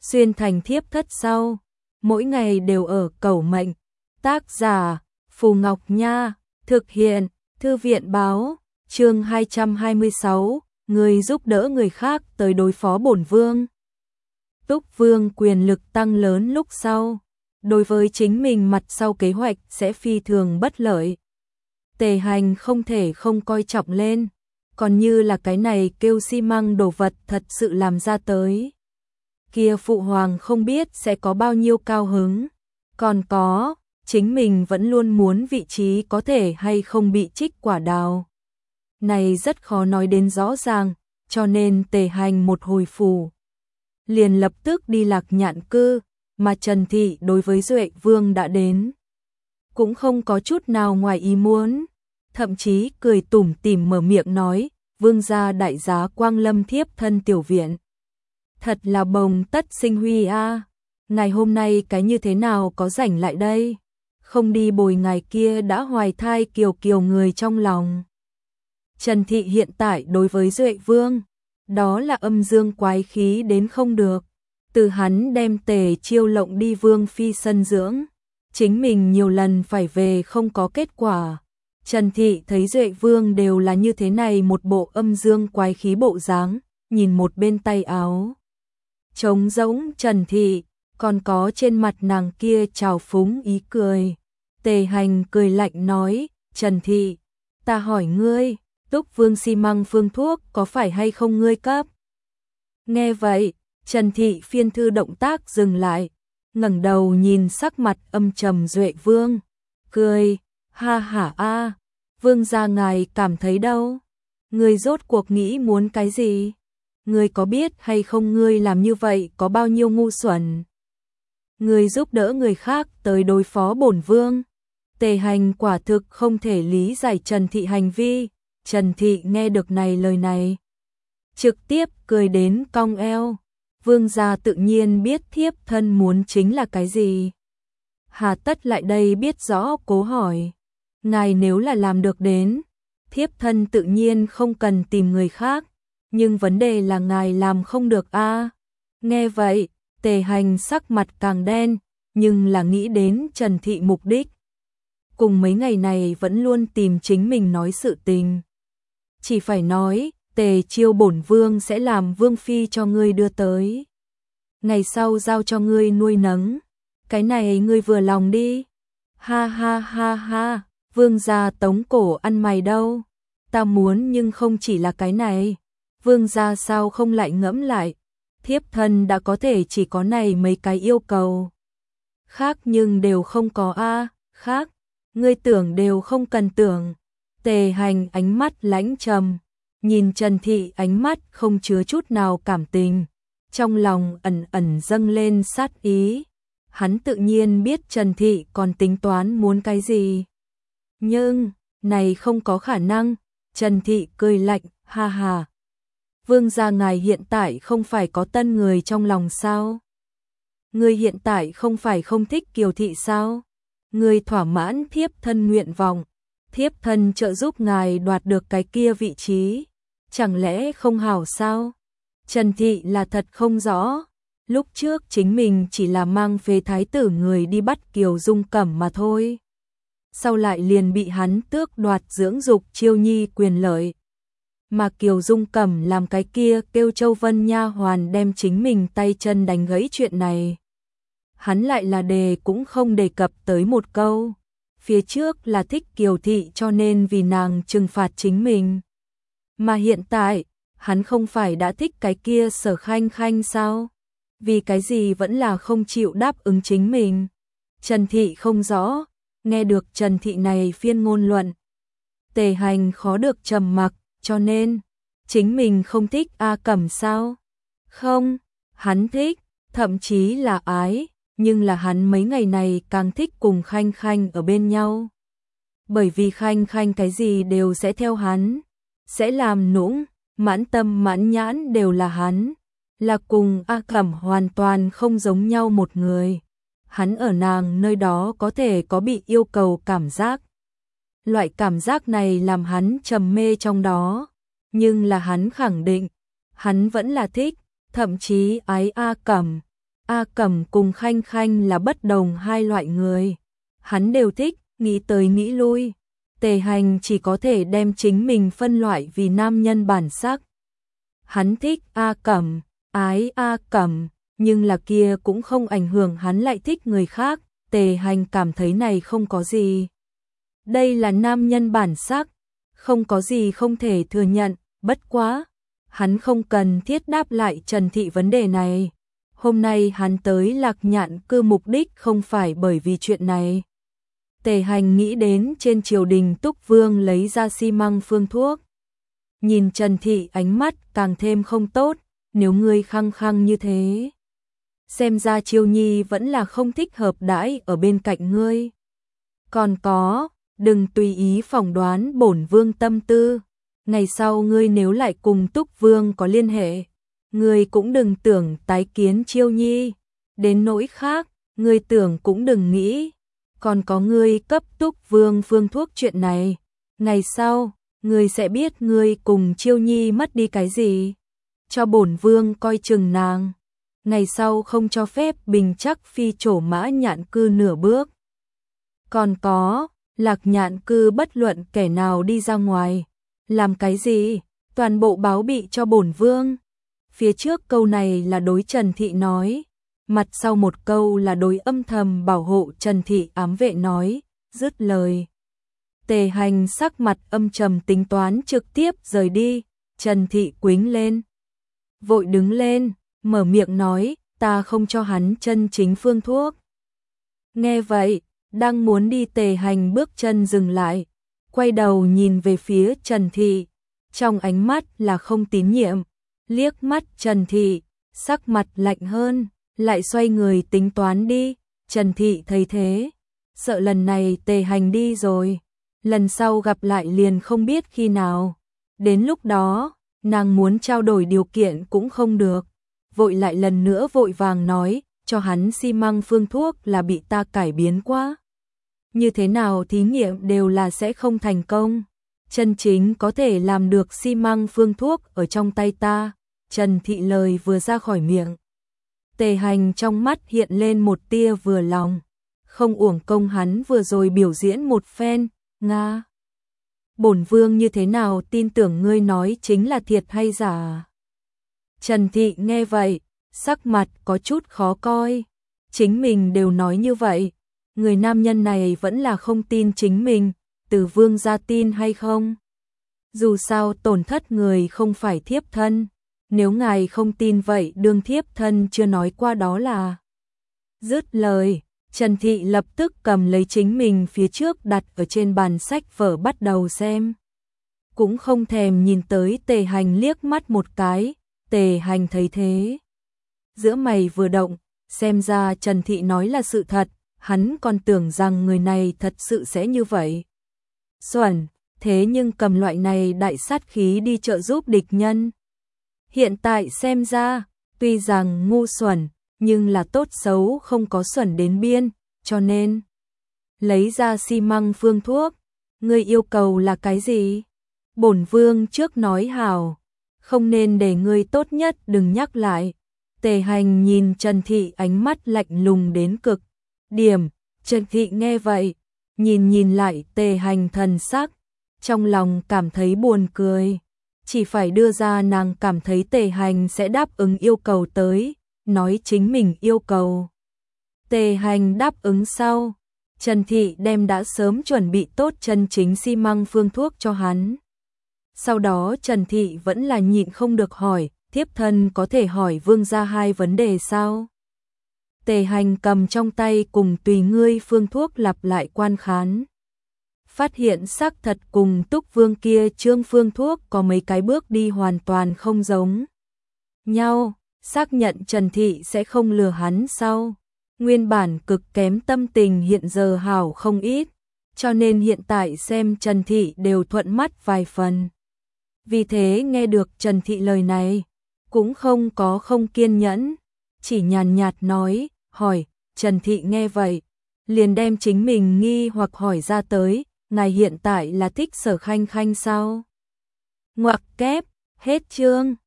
xuyên thành thiếp thất sau, mỗi ngày đều ở cẩu mệnh. Tác giả Phù Ngọc Nha, thực hiện Thư viện Báo, chương 226, người giúp đỡ người khác tới đối phó bổn vương. Túc Vương quyền lực tăng lớn lúc sau, đối với chính mình mặt sau kế hoạch sẽ phi thường bất lợi. Tề Hành không thể không coi trọng lên, còn như là cái này kêu xi măng đồ vật thật sự làm ra tới. Kia phụ hoàng không biết sẽ có bao nhiêu cao hứng, còn có, chính mình vẫn luôn muốn vị trí có thể hay không bị trích quả đào. Này rất khó nói đến rõ ràng, cho nên Tề Hành một hồi phủ liền lập tức đi Lạc Nhạn cư, mà Trần Thị đối với Duệ Vương đã đến. Cũng không có chút nào ngoài ý muốn, thậm chí cười tủm tỉm mở miệng nói, vương gia đại giá quang lâm thiếp thân tiểu viện. Thật là bồng tất sinh huy a, ngày hôm nay cái như thế nào có rảnh lại đây, không đi bồi ngày kia đã hoài thai kiều kiều người trong lòng. Trần Thị hiện tại đối với Duệ Vương, đó là âm dương quái khí đến không được. Từ hắn đem Tề Chiêu lộng đi Vương phi sân dưỡng, chính mình nhiều lần phải về không có kết quả. Trần Thị thấy Duệ Vương đều là như thế này một bộ âm dương quái khí bộ dáng, nhìn một bên tay áo trống rỗng Trần Thị, còn có trên mặt nàng kia trào phúng ý cười. Tề Hành cười lạnh nói, Trần Thị, ta hỏi ngươi, Túc Vương xi măng phương thuốc có phải hay không ngươi cấp? Nghe vậy, Trần Thị phiên thư động tác dừng lại, ngẩng đầu nhìn sắc mặt âm trầm Duệ Vương, cười, ha hả a, vương gia ngài cảm thấy đâu? Ngươi rốt cuộc nghĩ muốn cái gì? Ngươi có biết hay không ngươi làm như vậy có bao nhiêu ngu xuẩn? Ngươi giúp đỡ người khác tới đối phó bổn vương. Tề Hành quả thực không thể lý giải Trần Thị hành vi. Trần Thị nghe được này lời này, trực tiếp cười đến cong eo. Vương gia tự nhiên biết thiếp thân muốn chính là cái gì. Hà tất lại đây biết rõ cố hỏi. Ngài nếu là làm được đến, thiếp thân tự nhiên không cần tìm người khác. Nhưng vấn đề là ngài làm không được a. Nghe vậy, Tề Hành sắc mặt càng đen, nhưng là nghĩ đến Trần Thị mục đích. Cùng mấy ngày này vẫn luôn tìm chính mình nói sự tình. Chỉ phải nói, Tề Chiêu bổn vương sẽ làm vương phi cho ngươi đưa tới. Ngày sau giao cho ngươi nuôi nấng. Cái này ngươi vừa lòng đi. Ha ha ha ha, vương gia tống cổ ăn mày đâu. Ta muốn nhưng không chỉ là cái này. Vương gia sao không lại ngẫm lại. Thiếp thân đã có thể chỉ có này mấy cái yêu cầu. Khác nhưng đều không có a, khác. Ngươi tưởng đều không cần tưởng. Tề Hành ánh mắt lãnh trầm, nhìn Trần Thị ánh mắt không chứa chút nào cảm tình, trong lòng ẩn ẩn dâng lên sát ý. Hắn tự nhiên biết Trần Thị còn tính toán muốn cái gì. Nhưng, này không có khả năng. Trần Thị cười lạnh, ha ha. Vương gia ngài hiện tại không phải có tân người trong lòng sao? Ngươi hiện tại không phải không thích Kiều Thị sao? Ngươi thỏa mãn thiếp thân nguyện vọng, thiếp thân trợ giúp ngài đoạt được cái kia vị trí, chẳng lẽ không hảo sao? Trần Thị là thật không rõ, lúc trước chính mình chỉ là mang phế thái tử người đi bắt Kiều Dung Cẩm mà thôi. Sau lại liền bị hắn tước đoạt dưỡng dục chiêu nhi quyền lợi. Mà Kiều Dung Cẩm làm cái kia kêu Châu Vân nha hoàn đem chính mình tay chân đánh gãy chuyện này. Hắn lại là đề cũng không đề cập tới một câu. Phía trước là thích Kiều Thị cho nên vì nàng trừng phạt chính mình. Mà hiện tại, hắn không phải đã thích cái kia Sở Khanh Khanh sao? Vì cái gì vẫn là không chịu đáp ứng chính mình? Trần Thị không rõ, nghe được Trần Thị này phiên ngôn luận. Tề Hành khó được trầm mặc, cho nên, chính mình không thích A Cẩm sao? Không, hắn thích, thậm chí là ái. Nhưng là hắn mấy ngày này càng thích cùng Khanh Khanh ở bên nhau. Bởi vì Khanh Khanh cái gì đều sẽ theo hắn, sẽ làm nũng, mãn tâm mãn nhãn đều là hắn, là cùng A Cẩm hoàn toàn không giống nhau một người. Hắn ở nàng nơi đó có thể có bị yêu cầu cảm giác. Loại cảm giác này làm hắn trầm mê trong đó, nhưng là hắn khẳng định, hắn vẫn là thích, thậm chí ái A Cẩm. A Cẩm cùng Khanh Khanh là bất đồng hai loại người. Hắn đều thích, nghĩ tới nghĩ lui. Tề Hành chỉ có thể đem chính mình phân loại vì nam nhân bản sắc. Hắn thích A Cẩm, ái A Cẩm, nhưng là kia cũng không ảnh hưởng hắn lại thích người khác. Tề Hành cảm thấy này không có gì. Đây là nam nhân bản sắc, không có gì không thể thừa nhận, bất quá. Hắn không cần thiết đáp lại Trần Thị vấn đề này. Hôm nay hắn tới Lạc Nhạn Cư mục đích không phải bởi vì chuyện này. Tề Hành nghĩ đến trên triều đình Túc Vương lấy ra xi măng phương thuốc. Nhìn Trần Thị ánh mắt càng thêm không tốt, nếu ngươi khăng khăng như thế. Xem ra Chiêu Nhi vẫn là không thích hợp đãi ở bên cạnh ngươi. Còn có, đừng tùy ý phỏng đoán bổn vương tâm tư. Ngày sau ngươi nếu lại cùng Túc Vương có liên hệ, ngươi cũng đừng tưởng tái kiến Chiêu Nhi. Đến nỗi khác, ngươi tưởng cũng đừng nghĩ. Còn có ngươi cấp Túc Vương phương thuốc chuyện này. Ngày sau, ngươi sẽ biết ngươi cùng Chiêu Nhi mất đi cái gì. Cho bổn vương coi chừng nàng. Ngày sau không cho phép Bình Trắc Phi trổ Mã Nhạn Cư nửa bước. Còn có, Lạc Nhạn Cư bất luận kẻ nào đi ra ngoài. Làm cái gì? Toàn bộ báo bị cho bổn vương. Phía trước câu này là đối Trần Thị nói. Mặt sau một câu là đối âm thầm bảo hộ Trần Thị ám vệ nói. Dứt lời. Tề Hành sắc mặt âm trầm tính toán trực tiếp rời đi. Trần Thị quính lên. Vội đứng lên, mở miệng nói. Ta không cho hắn chân chính phương thuốc. Nghe vậy, đang muốn đi Tề Hành bước chân dừng lại. Quay đầu nhìn về phía Trần Thị, trong ánh mắt là không tín nhiệm, liếc mắt Trần Thị, sắc mặt lạnh hơn, lại xoay người tính toán đi. Trần Thị thấy thế, sợ lần này Tề Hành đi rồi, lần sau gặp lại liền không biết khi nào. Đến lúc đó, nàng muốn trao đổi điều kiện cũng không được, vội lại lần nữa vội vàng nói, cho hắn xi măng phương thuốc là bị ta cải biến quá. Như thế nào thí nghiệm đều là sẽ không thành công. Chân chính có thể làm được xi măng phương thuốc ở trong tay ta. Trần Thị lời vừa ra khỏi miệng. Tề Hành trong mắt hiện lên một tia vừa lòng. Không uổng công hắn vừa rồi biểu diễn một phen. Nga! Bổn vương như thế nào tin tưởng ngươi nói chính là thiệt hay giả? Trần Thị nghe vậy, sắc mặt có chút khó coi. Chính mình đều nói như vậy. Người nam nhân này vẫn là không tin chính mình, Từ Vương gia tin hay không? Dù sao tổn thất người không phải thiếp thân, nếu ngài không tin vậy đương thiếp thân chưa nói qua đó là. Dứt lời, Trần Thị lập tức cầm lấy chính mình phía trước đặt ở trên bàn sách vở bắt đầu xem. Cũng không thèm nhìn tới Tề Hành liếc mắt một cái, Tề Hành thấy thế. Giữa mày vừa động, xem ra Trần Thị nói là sự thật. Hắn còn tưởng rằng người này thật sự sẽ như vậy. Xuẩn, thế nhưng cầm loại này đại sát khí đi trợ giúp địch nhân. Hiện tại xem ra, tuy rằng ngu xuẩn, nhưng là tốt xấu không có xuẩn đến biên, cho nên lấy ra xi măng phương thuốc. Ngươi yêu cầu là cái gì? Bổn vương trước nói hảo, không nên để ngươi tốt nhất đừng nhắc lại. Tề Hành nhìn Trần Thị ánh mắt lạnh lùng đến cực. Điểm, Trần Thị nghe vậy, nhìn lại Tề Hành thần sắc, trong lòng cảm thấy buồn cười. Chỉ phải đưa ra nàng cảm thấy Tề Hành sẽ đáp ứng yêu cầu tới, nói chính mình yêu cầu. Tề Hành đáp ứng sau, Trần Thị đem đã sớm chuẩn bị tốt chân chính xi măng phương thuốc cho hắn. Sau đó Trần Thị vẫn là nhịn không được hỏi, thiếp thân có thể hỏi vương gia hai vấn đề sao? Tề Hành cầm trong tay cùng tùy ngươi phương thuốc lặp lại quan khán. Phát hiện xác thật cùng Túc Vương kia trương phương thuốc có mấy cái bước đi hoàn toàn không giống nhau, xác nhận Trần Thị sẽ không lừa hắn sau. Nguyên bản cực kém tâm tình hiện giờ hảo không ít, cho nên hiện tại xem Trần Thị đều thuận mắt vài phần. Vì thế nghe được Trần Thị lời này, cũng không có không kiên nhẫn, chỉ nhàn nhạt nói, hỏi. Trần Thị nghe vậy, liền đem chính mình nghi hoặc hỏi ra tới, ngài hiện tại là thích Sở Khanh Khanh sao? Ngoặc kép, hết chương.